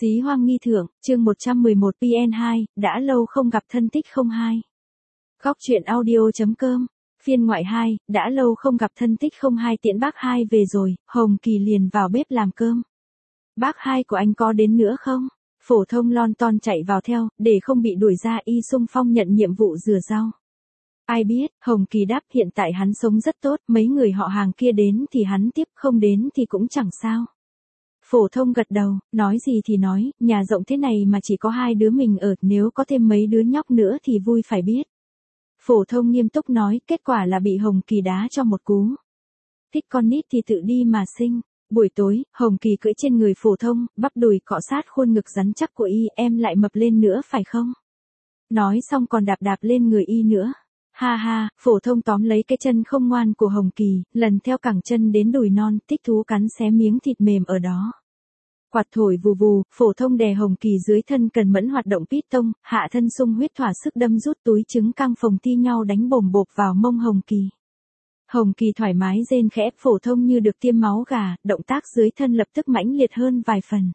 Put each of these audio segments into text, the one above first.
Xí Hoang Nghi Thượng, chương 111 PN2, đã lâu không gặp thân tích không hai. Góc truyện audio.com, phiên ngoại 2, đã lâu không gặp thân tích không hai tiễn bác hai về rồi, Hồng Kỳ liền vào bếp làm cơm. Bác hai của anh có đến nữa không? Phổ thông lon ton chạy vào theo, để không bị đuổi ra y xung phong nhận nhiệm vụ rửa rau. Ai biết, Hồng Kỳ đáp hiện tại hắn sống rất tốt, mấy người họ hàng kia đến thì hắn tiếp, không đến thì cũng chẳng sao. Phổ thông gật đầu, nói gì thì nói, nhà rộng thế này mà chỉ có hai đứa mình ở, nếu có thêm mấy đứa nhóc nữa thì vui phải biết. Phổ thông nghiêm túc nói, kết quả là bị Hồng Kỳ đá cho một cú. Thích con nít thì tự đi mà sinh. Buổi tối, Hồng Kỳ cưỡi trên người phổ thông, bắp đùi cọ sát khuôn ngực rắn chắc của y, em lại mập lên nữa phải không? Nói xong còn đạp đạp lên người y nữa. Ha ha, phổ thông tóm lấy cái chân không ngoan của Hồng Kỳ, lần theo cẳng chân đến đùi non, thích thú cắn xé miếng thịt mềm ở đó. Quạt thổi vù vù, phổ thông đè Hồng Kỳ dưới thân cần mẫn hoạt động piston, hạ thân sung huyết thỏa sức đâm rút túi trứng căng phồng thi nhau đánh bồm bộp vào mông Hồng Kỳ. Hồng Kỳ thoải mái rên khẽ, phổ thông như được tiêm máu gà, động tác dưới thân lập tức mãnh liệt hơn vài phần.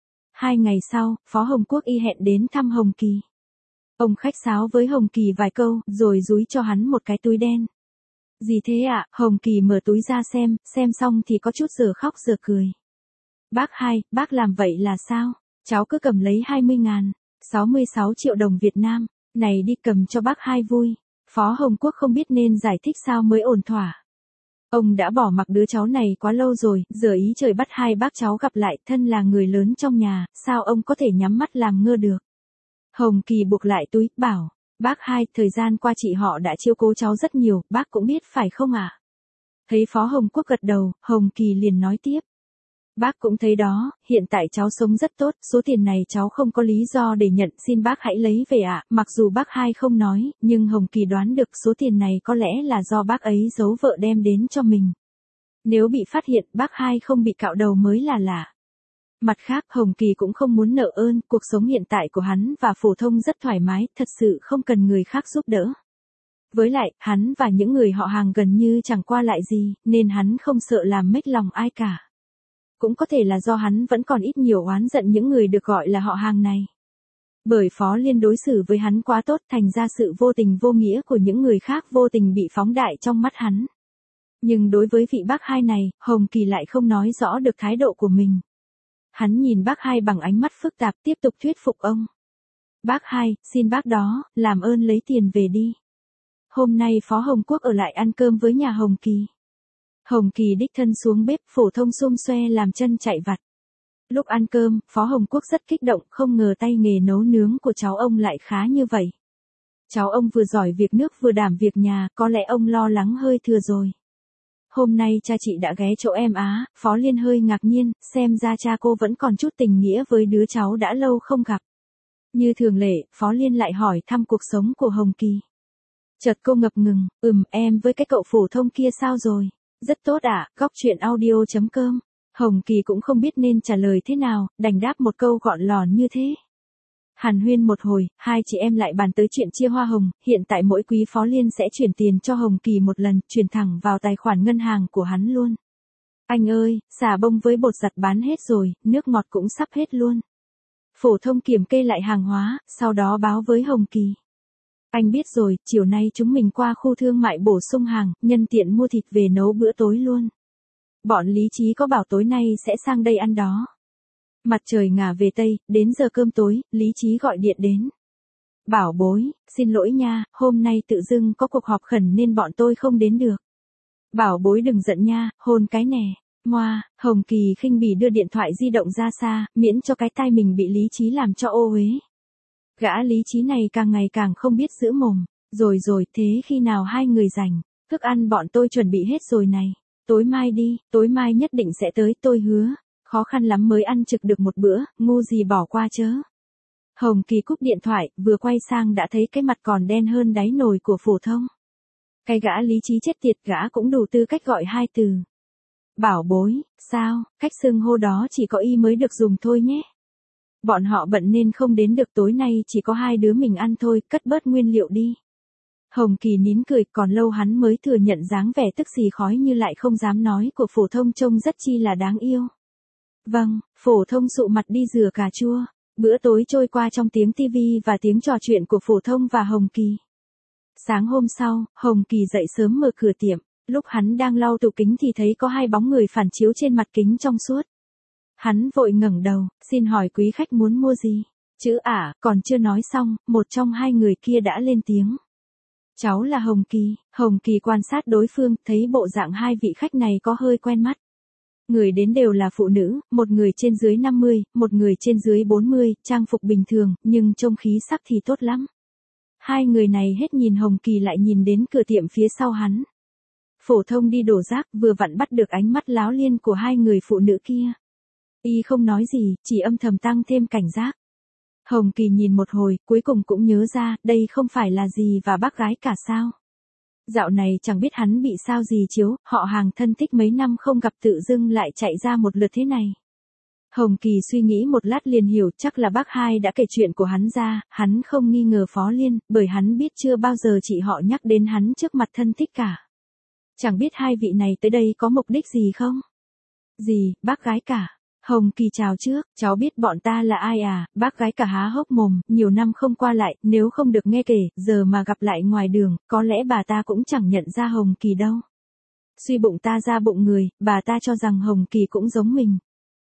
2 ngày sau, Phó Hồng Quốc y hẹn đến thăm Hồng Kỳ. Ông khách sáo với Hồng Kỳ vài câu, rồi dúi cho hắn một cái túi đen. Gì thế ạ? Hồng Kỳ mở túi ra xem xong thì có chút giờ khóc giờ cười. Bác hai, bác làm vậy là sao? Cháu cứ cầm lấy 20.000, 66 triệu đồng Việt Nam, này đi cầm cho bác hai vui. Phó Hồng Quốc không biết nên giải thích sao mới ổn thỏa. Ông đã bỏ mặc đứa cháu này quá lâu rồi, giờ ý trời bắt hai bác cháu gặp lại, thân là người lớn trong nhà, sao ông có thể nhắm mắt làm ngơ được. Hồng Kỳ buộc lại túi, bảo, bác hai, thời gian qua chị họ đã chiếu cố cháu rất nhiều, bác cũng biết phải không ạ? Thấy Phó Hồng Quốc gật đầu, Hồng Kỳ liền nói tiếp. Bác cũng thấy đó, hiện tại cháu sống rất tốt, số tiền này cháu không có lý do để nhận, xin bác hãy lấy về ạ. Mặc dù bác hai không nói, nhưng Hồng Kỳ đoán được số tiền này có lẽ là do bác ấy giấu vợ đem đến cho mình. Nếu bị phát hiện, bác hai không bị cạo đầu mới là lạ. Mặt khác, Hồng Kỳ cũng không muốn nợ ơn, cuộc sống hiện tại của hắn và phổ thông rất thoải mái, thật sự không cần người khác giúp đỡ. Với lại, hắn và những người họ hàng gần như chẳng qua lại gì, nên hắn không sợ làm mếch lòng ai cả. Cũng có thể là do hắn vẫn còn ít nhiều oán giận những người được gọi là họ hàng này. Bởi Phó Liên đối xử với hắn quá tốt, thành ra sự vô tình vô nghĩa của những người khác vô tình bị phóng đại trong mắt hắn. Nhưng đối với vị bác hai này, Hồng Kỳ lại không nói rõ được thái độ của mình. Hắn nhìn bác hai bằng ánh mắt phức tạp, tiếp tục thuyết phục ông. Bác hai, xin bác đó, làm ơn lấy tiền về đi. Hôm nay Phó Hồng Quốc ở lại ăn cơm với nhà Hồng Kỳ. Hồng Kỳ đích thân xuống bếp, phổ thông xum xoe làm chân chạy vặt. Lúc ăn cơm, Phó Hồng Quốc rất kích động, không ngờ tay nghề nấu nướng của cháu ông lại khá như vậy. Cháu ông vừa giỏi việc nước vừa đảm việc nhà, có lẽ ông lo lắng hơi thừa rồi. Hôm nay cha chị đã ghé chỗ em á, Phó Liên hơi ngạc nhiên, xem ra cha cô vẫn còn chút tình nghĩa với đứa cháu đã lâu không gặp. Như thường lệ, Phó Liên lại hỏi thăm cuộc sống của Hồng Kỳ. Chợt cô ngập ngừng, em với cái cậu phổ thông kia sao rồi? Rất tốt ạ, góc truyện audio.com. Hồng Kỳ cũng không biết nên trả lời thế nào, đành đáp một câu gọn lòn như thế. Hàn huyên một hồi, hai chị em lại bàn tới chuyện chia hoa hồng, hiện tại mỗi quý Phó Liên sẽ chuyển tiền cho Hồng Kỳ một lần, chuyển thẳng vào tài khoản ngân hàng của hắn luôn. Anh ơi, xà bông với bột giặt bán hết rồi, nước ngọt cũng sắp hết luôn. Phổ thông kiểm kê lại hàng hóa, sau đó báo với Hồng Kỳ. Anh biết rồi, chiều nay chúng mình qua khu thương mại bổ sung hàng, nhân tiện mua thịt về nấu bữa tối luôn. Bọn Lý Trí có bảo tối nay sẽ sang đây ăn đó. Mặt trời ngả về Tây, đến giờ cơm tối, Lý Trí gọi điện đến. Bảo bối, xin lỗi nha, hôm nay tự dưng có cuộc họp khẩn nên bọn tôi không đến được. Bảo bối đừng giận nha, hôn cái nè. Moa, Hồng Kỳ khinh bỉ đưa điện thoại di động ra xa, miễn cho cái tai mình bị Lý Trí làm cho ô uế. Gã Lý Trí này càng ngày càng không biết giữ mồm. Rồi, thế khi nào hai người rảnh? Thức ăn bọn tôi chuẩn bị hết rồi này. Tối mai đi, tối mai nhất định sẽ tới, tôi hứa. Khó khăn lắm mới ăn trực được một bữa, ngu gì bỏ qua chớ. Hồng Kỳ cúp điện thoại, vừa quay sang đã thấy cái mặt còn đen hơn đáy nồi của phổ thông. Cái gã Lý Trí chết tiệt, gã cũng đủ tư cách gọi hai từ. Bảo bối, sao, cách xưng hô đó chỉ có y mới được dùng thôi nhé. Bọn họ bận nên không đến được, tối nay chỉ có hai đứa mình ăn thôi, cất bớt nguyên liệu đi. Hồng Kỳ nín cười, còn lâu hắn mới thừa nhận dáng vẻ tức xì khói như lại không dám nói của phổ thông trông rất chi là đáng yêu. Vâng, Phổ Thông sụ mặt đi rửa cà chua. Bữa tối trôi qua trong tiếng tivi và tiếng trò chuyện của Phổ Thông và Hồng Kỳ. Sáng hôm sau, Hồng Kỳ dậy sớm mở cửa tiệm. Lúc hắn đang lau tủ kính thì thấy có hai bóng người phản chiếu trên mặt kính trong suốt. Hắn vội ngẩng đầu, xin hỏi quý khách muốn mua gì? Chữ còn chưa nói xong, một trong hai người kia đã lên tiếng. Cháu là Hồng Kỳ. Hồng Kỳ quan sát đối phương, thấy bộ dạng hai vị khách này có hơi quen mắt. Người đến đều là phụ nữ, một người trên dưới 50, một người trên dưới 40, trang phục bình thường, nhưng trông khí sắc thì tốt lắm. Hai người này hết nhìn Hồng Kỳ lại nhìn đến cửa tiệm phía sau hắn. Phổ Thông đi đổ rác, vừa vặn bắt được ánh mắt láo liên của hai người phụ nữ kia. Y không nói gì, chỉ âm thầm tăng thêm cảnh giác. Hồng Kỳ nhìn một hồi, cuối cùng cũng nhớ ra, đây không phải là gì và bác gái cả sao. Dạo này chẳng biết hắn bị sao gì chiếu, họ hàng thân thích mấy năm không gặp tự dưng lại chạy ra một lượt thế này. Hồng Kỳ suy nghĩ một lát liền hiểu, chắc là bác hai đã kể chuyện của hắn ra, hắn không nghi ngờ Phó Liên, bởi hắn biết chưa bao giờ chị họ nhắc đến hắn trước mặt thân thích cả. Chẳng biết hai vị này tới đây có mục đích gì không? Gì, bác gái cả? Hồng Kỳ chào trước, cháu biết bọn ta là ai à? Bác gái cả há hốc mồm, nhiều năm không qua lại, nếu không được nghe kể, giờ mà gặp lại ngoài đường, có lẽ bà ta cũng chẳng nhận ra Hồng Kỳ đâu. Suy bụng ta ra bụng người, bà ta cho rằng Hồng Kỳ cũng giống mình.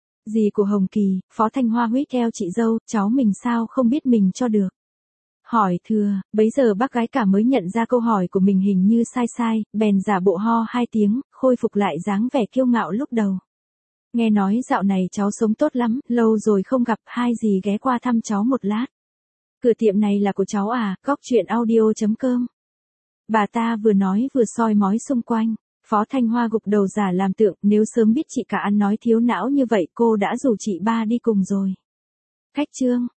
Dì của Hồng Kỳ, Phó Thanh Hoa huýt theo chị dâu, cháu mình sao không biết mình cho được. Hỏi thưa, bấy giờ bác gái cả mới nhận ra câu hỏi của mình hình như sai, bèn giả bộ ho hai tiếng, khôi phục lại dáng vẻ kiêu ngạo lúc đầu. Nghe nói dạo này cháu sống tốt lắm, lâu rồi không gặp, hai dì ghé qua thăm cháu một lát. Cửa tiệm này là của cháu à? Góc chuyện audio.com. Bà ta vừa nói vừa soi mói xung quanh. Phó Thanh Hoa gục đầu giả làm tượng, nếu sớm biết chị cả ăn nói thiếu não như vậy cô đã rủ chị ba đi cùng rồi. Khách trương,